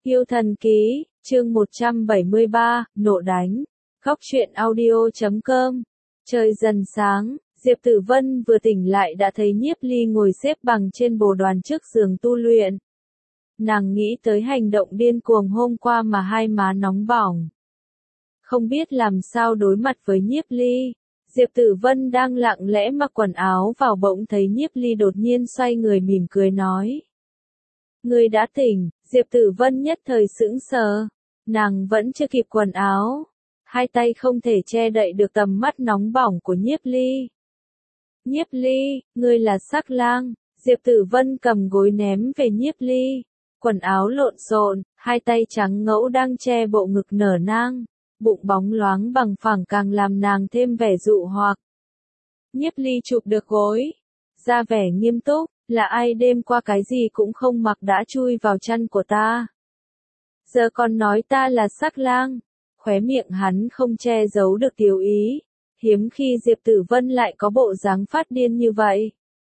Yêu thần ký, chương 173, nộ đánh. Góc truyện audio.com. Trời dần sáng, Diệp Tử Vân vừa tỉnh lại đã thấy Nhiếp Ly ngồi xếp bằng trên bồ đoàn trước giường tu luyện. Nàng nghĩ tới hành động điên cuồng hôm qua mà hai má nóng bỏng. Không biết làm sao đối mặt với Nhiếp Ly, Diệp Tử Vân đang lặng lẽ mặc quần áo vào bỗng thấy Nhiếp Ly đột nhiên xoay người mỉm cười nói. Ngươi đã tỉnh, Diệp Tử Vân nhất thời sững sờ, nàng vẫn chưa kịp quần áo, hai tay không thể che đậy được tầm mắt nóng bỏng của Nhiếp Ly. Nhiếp Ly, ngươi là sắc lang, Diệp Tử Vân cầm gối ném về Nhiếp Ly, quần áo lộn xộn, hai tay trắng ngẫu đang che bộ ngực nở nang, bụng bóng loáng bằng phẳng càng làm nàng thêm vẻ dụ hoặc. Nhiếp Ly chụp được gối, ra vẻ nghiêm túc. Là ai đêm qua cái gì cũng không mặc đã chui vào chăn của ta? Giờ còn nói ta là sắc lang. Khóe miệng hắn không che giấu được tiểu ý. Hiếm khi Diệp Tử Vân lại có bộ dáng phát điên như vậy.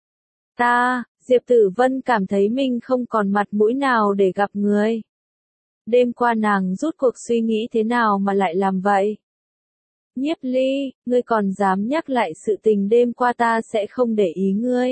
Diệp Tử Vân cảm thấy mình không còn mặt mũi nào để gặp người. Đêm qua nàng rút cuộc suy nghĩ thế nào mà lại làm vậy? Nhiếp Ly, ngươi còn dám nhắc lại sự tình đêm qua ta sẽ không để ý ngươi.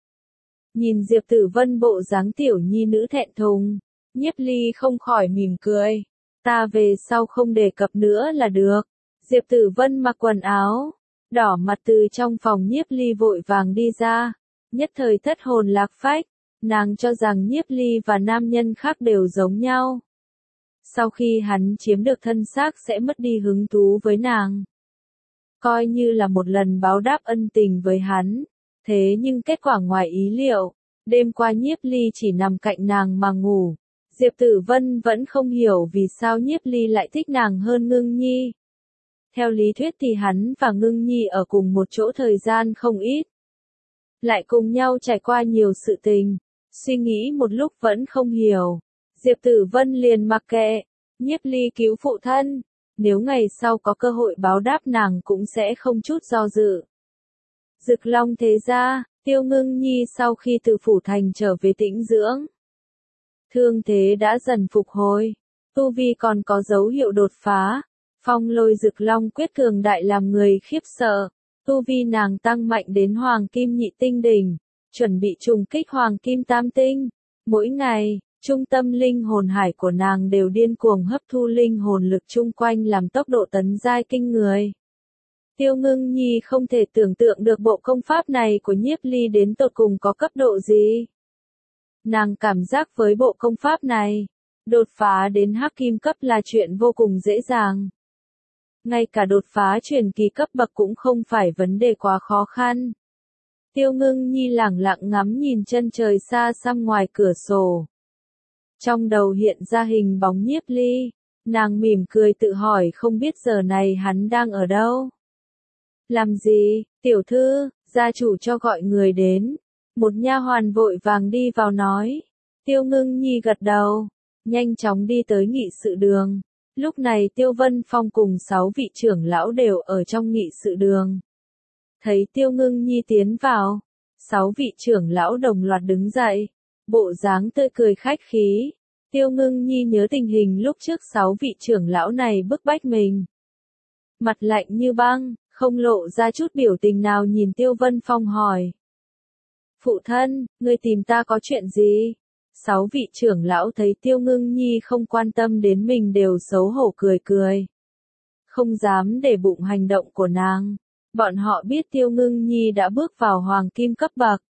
Nhìn Diệp Tử Vân bộ dáng tiểu nhi nữ thẹn thùng, Nhiếp Ly không khỏi mỉm cười. Ta về sau không đề cập nữa là được. Diệp Tử Vân mặc quần áo, đỏ mặt từ trong phòng Nhiếp Ly vội vàng đi ra, nhất thời thất hồn lạc phách, nàng cho rằng Nhiếp Ly và nam nhân khác đều giống nhau. Sau khi hắn chiếm được thân xác sẽ mất đi hứng thú với nàng. Coi như là một lần báo đáp ân tình với hắn. Thế nhưng kết quả ngoài ý liệu, đêm qua Nhiếp Ly chỉ nằm cạnh nàng mà ngủ. Diệp Tử Vân vẫn không hiểu vì sao Nhiếp Ly lại thích nàng hơn Ngưng Nhi. Theo lý thuyết thì hắn và Ngưng Nhi ở cùng một chỗ thời gian không ít. Lại cùng nhau trải qua nhiều sự tình, suy nghĩ một lúc vẫn không hiểu. Diệp Tử Vân liền mặc kệ, Nhiếp Ly cứu phụ thân, nếu ngày sau có cơ hội báo đáp nàng cũng sẽ không chút do dự. Dực Long thế gia, Tiêu Ngưng Nhi sau khi từ phủ thành trở về tĩnh dưỡng. Thương thế đã dần phục hồi, tu vi còn có dấu hiệu đột phá, phong lôi Dực Long quyết cường đại làm người khiếp sợ, tu vi nàng tăng mạnh đến Hoàng Kim Nhị Tinh đỉnh, chuẩn bị trùng kích Hoàng Kim Tam Tinh. Mỗi ngày, trung tâm linh hồn hải của nàng đều điên cuồng hấp thu linh hồn lực chung quanh làm tốc độ tấn giai kinh người. Tiêu Ngưng Nhi không thể tưởng tượng được bộ công pháp này của Nhiếp Ly đến tột cùng có cấp độ gì. Nàng cảm giác với bộ công pháp này, đột phá đến hắc kim cấp là chuyện vô cùng dễ dàng. Ngay cả đột phá truyền kỳ cấp bậc cũng không phải vấn đề quá khó khăn. Tiêu Ngưng Nhi lẳng lặng ngắm nhìn chân trời xa xăm ngoài cửa sổ. Trong đầu hiện ra hình bóng Nhiếp Ly, nàng mỉm cười tự hỏi không biết giờ này hắn đang ở đâu. Làm gì, tiểu thư, gia chủ cho gọi người đến. Một nha hoàn vội vàng đi vào nói. Tiêu Ngưng Nhi gật đầu, nhanh chóng đi tới nghị sự đường. Lúc này Tiêu Vân Phong cùng 6 vị trưởng lão đều ở trong nghị sự đường. Thấy Tiêu Ngưng Nhi tiến vào, 6 vị trưởng lão đồng loạt đứng dậy, bộ dáng tươi cười khách khí. Tiêu Ngưng Nhi nhớ tình hình lúc trước 6 vị trưởng lão này bức bách mình. Mặt lạnh như băng, không lộ ra chút biểu tình nào nhìn Tiêu Vân Phong hỏi. Phụ thân, ngươi tìm ta có chuyện gì? 6 vị trưởng lão thấy Tiêu Ngưng Nhi không quan tâm đến mình đều xấu hổ cười cười. Không dám để bụng hành động của nàng. Bọn họ biết Tiêu Ngưng Nhi đã bước vào Hoàng Kim cấp bậc.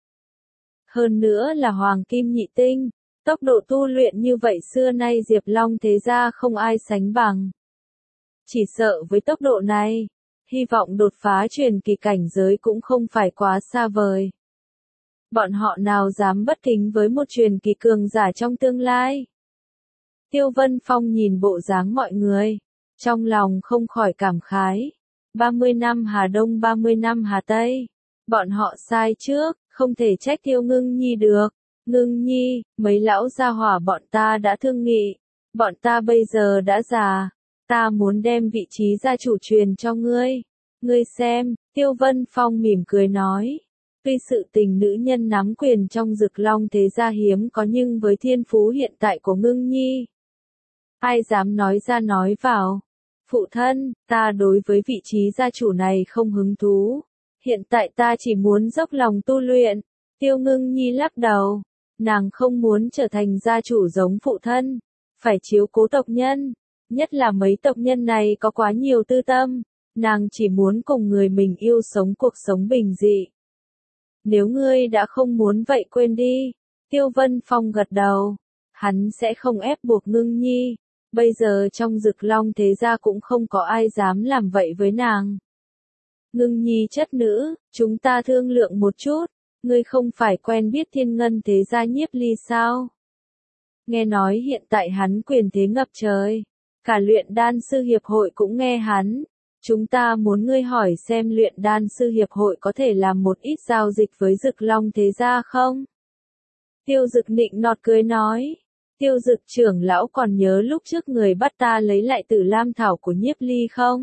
Hơn nữa là Hoàng Kim Nhị Tinh. Tốc độ tu luyện như vậy xưa nay Diệp Long thế gia không ai sánh bằng. Chỉ sợ với tốc độ này, hy vọng đột phá truyền kỳ cảnh giới cũng không phải quá xa vời. Bọn họ nào dám bất kính với một truyền kỳ cường giả trong tương lai. Tiêu Vân Phong nhìn bộ dáng mọi người, trong lòng không khỏi cảm khái. 30 năm Hà Đông 30 năm Hà Tây. Bọn họ sai trước, không thể trách Tiêu Ngưng Nhi được. Ngưng Nhi, mấy lão gia hỏa bọn ta đã thương nghị. Bọn ta bây giờ đã già. Ta muốn đem vị trí gia chủ truyền cho ngươi. Ngươi xem, Tiêu Vân Phong mỉm cười nói. Tuy sự tình nữ nhân nắm quyền trong Dực Long thế gia hiếm có nhưng với thiên phú hiện tại của Ngưng Nhi, Ai dám nói ra nói vào. Phụ thân, ta đối với vị trí gia chủ này không hứng thú. Hiện tại ta chỉ muốn dốc lòng tu luyện. Tiêu Ngưng Nhi lắc đầu. Nàng không muốn trở thành gia chủ giống phụ thân. Phải chiếu cố tộc nhân. Nhất là mấy tộc nhân này có quá nhiều tư tâm. Nàng chỉ muốn cùng người mình yêu sống cuộc sống bình dị. Nếu ngươi đã không muốn vậy quên đi. Tiêu Vân Phong gật đầu. Hắn sẽ không ép buộc Ngưng Nhi. Bây giờ trong Dực Long thế gia cũng không có ai dám làm vậy với nàng. Ngưng Nhi chất nữ, chúng ta thương lượng một chút. Ngươi không phải quen biết Thiên Ngân thế gia Nhiếp Ly sao? Nghe nói hiện tại hắn quyền thế ngập trời. Cả luyện đan sư hiệp hội cũng nghe hắn. Chúng ta muốn ngươi hỏi xem luyện đan sư hiệp hội có thể làm một ít giao dịch với Dực Long thế gia không? Tiêu Dực nịnh nọt cười nói. Tiêu Dực trưởng lão còn nhớ lúc trước người bắt ta lấy lại Tử Lam Thảo của Nhiếp Ly không?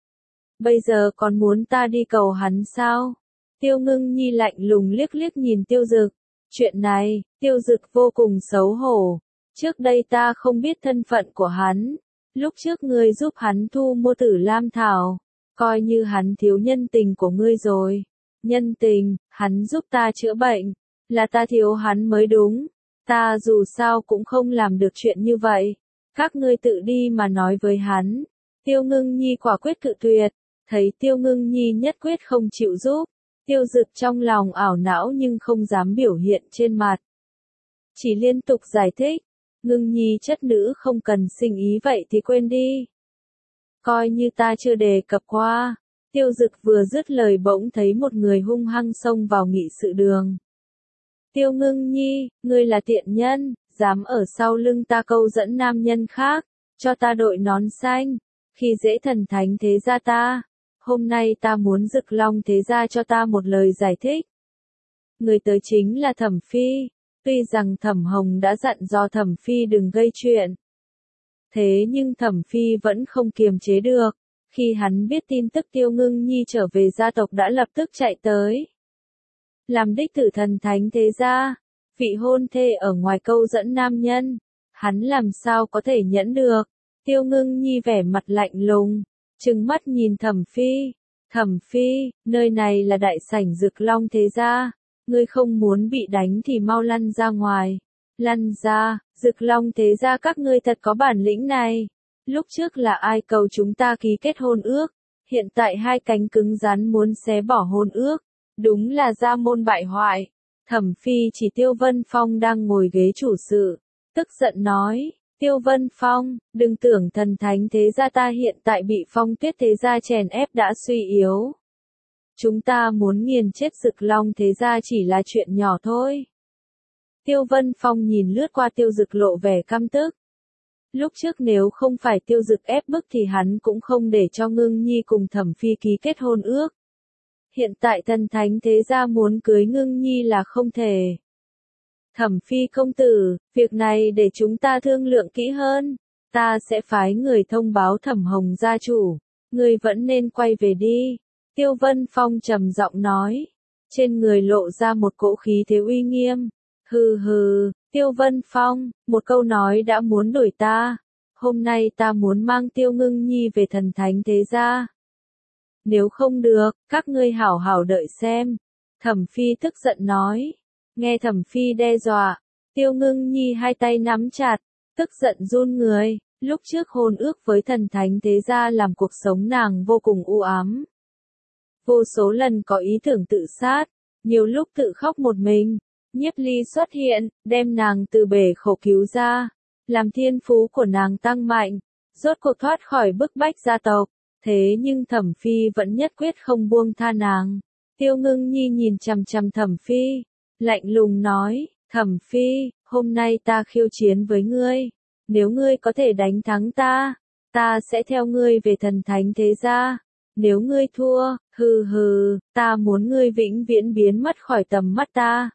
Bây giờ còn muốn ta đi cầu hắn sao? Tiêu Ngưng Nhi lạnh lùng liếc liếc nhìn Tiêu Dực. Chuyện này, Tiêu Dực vô cùng xấu hổ. Trước đây ta không biết thân phận của hắn. Lúc trước ngươi giúp hắn thu mua Tử Lam Thảo. Coi như hắn thiếu nhân tình của ngươi rồi. Nhân tình, hắn giúp ta chữa bệnh. Là ta thiếu hắn mới đúng. Ta dù sao cũng không làm được chuyện như vậy. Các ngươi tự đi mà nói với hắn. Tiêu Ngưng Nhi quả quyết cự tuyệt. Thấy Tiêu Ngưng Nhi nhất quyết không chịu giúp. Tiêu Dực trong lòng ảo não nhưng không dám biểu hiện trên mặt. Chỉ liên tục giải thích. Ngưng Nhi chất nữ không cần sinh ý vậy thì quên đi. Coi như ta chưa đề cập qua. Tiêu Dực vừa dứt lời bỗng thấy một người hung hăng xông vào nghị sự đường. Tiêu Ngưng Nhi, ngươi là tiện nhân, dám ở sau lưng ta câu dẫn nam nhân khác, cho ta đội nón xanh, khi dễ thần thánh thế gia ta. Hôm nay ta muốn Dực Long thế gia cho ta một lời giải thích. Người tới chính là Thẩm Phi, tuy rằng Thẩm Hồng đã dặn dò Thẩm Phi đừng gây chuyện. Thế nhưng Thẩm Phi vẫn không kiềm chế được, khi hắn biết tin tức Tiêu Ngưng Nhi trở về gia tộc đã lập tức chạy tới. Làm đích tử thần thánh thế gia, vị hôn thê ở ngoài câu dẫn nam nhân, hắn làm sao có thể nhẫn được. Tiêu Ngưng Nhi vẻ mặt lạnh lùng, trừng mắt nhìn Thẩm Phi. Thẩm Phi, nơi này là đại sảnh Dực Long thế gia, ngươi không muốn bị đánh thì mau lăn ra ngoài. Lăn ra, Dực Long thế gia các ngươi thật có bản lĩnh này. Lúc trước là ai cầu chúng ta ký kết hôn ước, hiện tại hai cánh cứng rắn muốn xé bỏ hôn ước. Đúng là gia môn bại hoại. Thẩm Phi chỉ Tiêu Vân Phong đang ngồi ghế chủ sự, tức giận nói, Tiêu Vân Phong, đừng tưởng thần thánh thế gia ta hiện tại bị Phong Tuyết thế gia chèn ép đã suy yếu. Chúng ta muốn nghiền chết Dực Long thế gia chỉ là chuyện nhỏ thôi. Tiêu Vân Phong nhìn lướt qua Tiêu Dực lộ vẻ căm tức. Lúc trước nếu không phải Tiêu Dực ép bức thì hắn cũng không để cho Ngưng Nhi cùng Thẩm Phi ký kết hôn ước. Hiện tại thần thánh thế gia muốn cưới Ngưng Nhi là không thể. Thẩm Phi công tử, việc này để chúng ta thương lượng kỹ hơn. Ta sẽ phái người thông báo Thẩm Hồng gia chủ. Ngươi vẫn nên quay về đi. Tiêu Vân Phong trầm giọng nói. Trên người lộ ra một cỗ khí thế uy nghiêm. Hừ hừ, Tiêu Vân Phong, một câu nói đã muốn đuổi ta. Hôm nay ta muốn mang Tiêu Ngưng Nhi về thần thánh thế gia. Nếu không được, các ngươi hảo hảo đợi xem. Thẩm Phi tức giận nói. Nghe Thẩm Phi đe dọa, Tiêu Ngưng Nhi hai tay nắm chặt, tức giận run người. Lúc trước hôn ước với thần thánh thế gia làm cuộc sống nàng vô cùng u ám. Vô số lần có ý tưởng tự sát, nhiều lúc tự khóc một mình. Nhiếp Ly xuất hiện, đem nàng từ bể khổ cứu ra, làm thiên phú của nàng tăng mạnh, rốt cuộc thoát khỏi bức bách gia tộc. Thế nhưng Thẩm Phi vẫn nhất quyết không buông tha nàng. Tiêu Ngưng Nhi nhìn chằm chằm Thẩm Phi, lạnh lùng nói, Thẩm Phi, hôm nay ta khiêu chiến với ngươi. Nếu ngươi có thể đánh thắng ta, ta sẽ theo ngươi về thần thánh thế gia. Nếu ngươi thua, hừ hừ, ta muốn ngươi vĩnh viễn biến mất khỏi tầm mắt ta.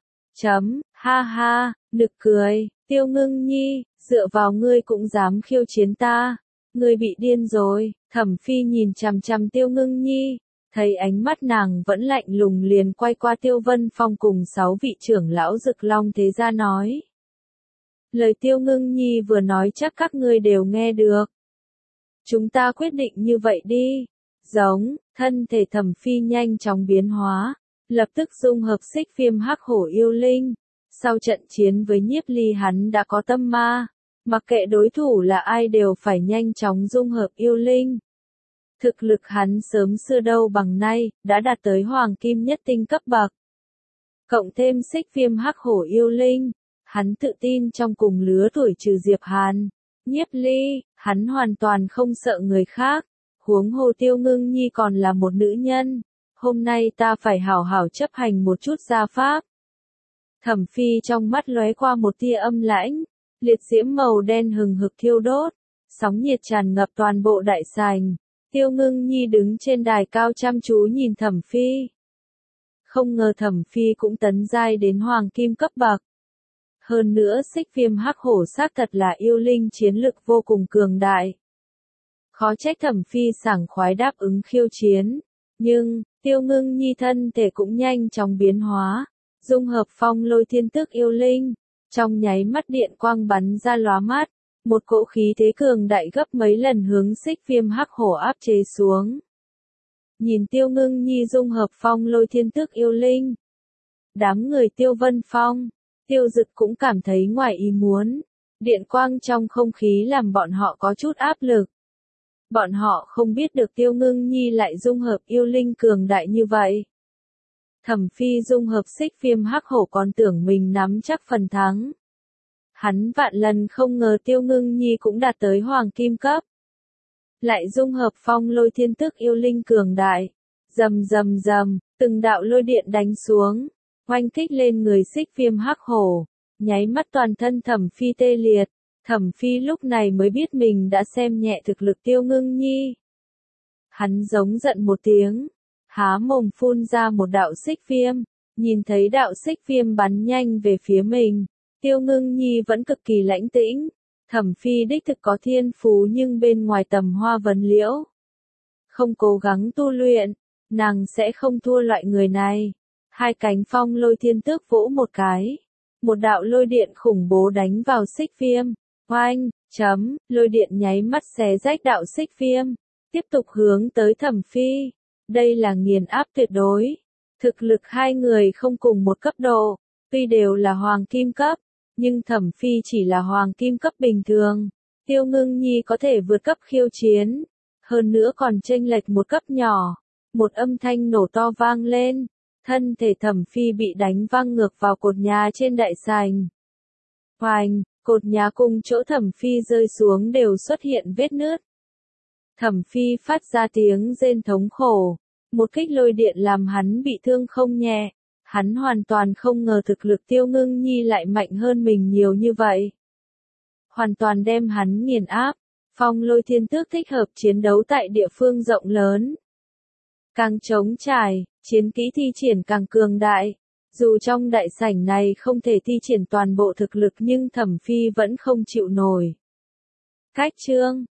Ha ha, nực cười, Tiêu Ngưng Nhi, dựa vào ngươi cũng dám khiêu chiến ta. Ngươi bị điên rồi. Thẩm Phi nhìn chằm chằm Tiêu Ngưng Nhi, thấy ánh mắt nàng vẫn lạnh lùng liền quay qua Tiêu Vân Phong cùng 6 vị trưởng lão Dực Long thế gia nói. Lời Tiêu Ngưng Nhi vừa nói chắc các ngươi đều nghe được. Chúng ta quyết định như vậy đi. Giống, thân thể Thẩm Phi nhanh chóng biến hóa, lập tức dung hợp xích viêm hắc hổ yêu linh. Sau trận chiến với Nhiếp Ly hắn đã có tâm ma, mặc kệ đối thủ là ai đều phải nhanh chóng dung hợp yêu linh. Thực lực hắn sớm xưa đâu bằng nay, đã đạt tới hoàng kim nhất tinh cấp bậc. Cộng thêm xích viêm hắc hổ yêu linh, hắn tự tin trong cùng lứa tuổi trừ Diệp Hàn, Nhiếp Ly, hắn hoàn toàn không sợ người khác. Huống hồ Tiêu Ngưng Nhi còn là một nữ nhân, hôm nay ta phải hảo hảo chấp hành một chút gia pháp. Thẩm Phi trong mắt lóe qua một tia âm lãnh, liệt diễm màu đen hừng hực thiêu đốt, sóng nhiệt tràn ngập toàn bộ đại sảnh. Tiêu Ngưng Nhi đứng trên đài cao chăm chú nhìn Thẩm Phi. Không ngờ Thẩm Phi cũng tấn giai đến hoàng kim cấp bậc. Hơn nữa xích viêm hắc hổ xác thật là yêu linh chiến lực vô cùng cường đại. Khó trách Thẩm Phi sảng khoái đáp ứng khiêu chiến. Nhưng, Tiêu Ngưng Nhi thân thể cũng nhanh chóng biến hóa, dung hợp phong lôi thiên tức yêu linh. Trong nháy mắt điện quang bắn ra lóa mắt, một cỗ khí thế cường đại gấp mấy lần hướng xích viêm hắc hổ áp chế xuống. Nhìn Tiêu Ngưng Nhi dung hợp phong lôi thiên tức yêu linh. Đám người Tiêu Vân Phong, Tiêu Dực cũng cảm thấy ngoài ý muốn. Điện quang trong không khí làm bọn họ có chút áp lực. Bọn họ không biết được Tiêu Ngưng Nhi lại dung hợp yêu linh cường đại như vậy. Thẩm Phi dung hợp xích viêm hắc hổ còn tưởng mình nắm chắc phần thắng. Hắn vạn lần không ngờ Tiêu Ngưng Nhi cũng đạt tới hoàng kim cấp. Lại dung hợp phong lôi thiên tức yêu linh cường đại. Rầm rầm rầm, từng đạo lôi điện đánh xuống, oanh kích lên người xích viêm hắc hổ, nháy mắt toàn thân Thẩm Phi tê liệt. Thẩm Phi lúc này mới biết mình đã xem nhẹ thực lực Tiêu Ngưng Nhi. Hắn giống giận một tiếng, há mồm phun ra một đạo xích viêm, nhìn thấy đạo xích viêm bắn nhanh về phía mình. Tiêu Ngưng Nhi vẫn cực kỳ lãnh tĩnh. Thẩm Phi đích thực có thiên phú nhưng bên ngoài tầm hoa vấn liễu. Không cố gắng tu luyện, nàng sẽ không thua loại người này. Hai cánh phong lôi thiên tước vỗ một cái. Một đạo lôi điện khủng bố đánh vào xích viêm. Oanh, lôi điện nháy mắt xé rách đạo xích viêm. Tiếp tục hướng tới Thẩm Phi. Đây là nghiền áp tuyệt đối. Thực lực hai người không cùng một cấp độ. Tuy đều là hoàng kim cấp, nhưng Thẩm Phi chỉ là hoàng kim cấp bình thường. Tiêu Ngưng Nhi có thể vượt cấp khiêu chiến. Hơn nữa còn chênh lệch một cấp nhỏ. Một âm thanh nổ to vang lên. Thân thể Thẩm Phi bị đánh văng ngược vào cột nhà trên đại sảnh. Hoành, cột nhà cùng chỗ Thẩm Phi rơi xuống đều xuất hiện vết nứt. Thẩm Phi phát ra tiếng rên thống khổ. Một kích lôi điện làm hắn bị thương không nhẹ. Hắn hoàn toàn không ngờ thực lực Tiêu Ngưng Nhi lại mạnh hơn mình nhiều như vậy. Hoàn toàn đem hắn nghiền áp. Phong lôi thiên tước thích hợp chiến đấu tại địa phương rộng lớn. Càng trống trải, chiến kỹ thi triển càng cường đại. Dù trong đại sảnh này không thể thi triển toàn bộ thực lực nhưng Thẩm Phi vẫn không chịu nổi. Cách chương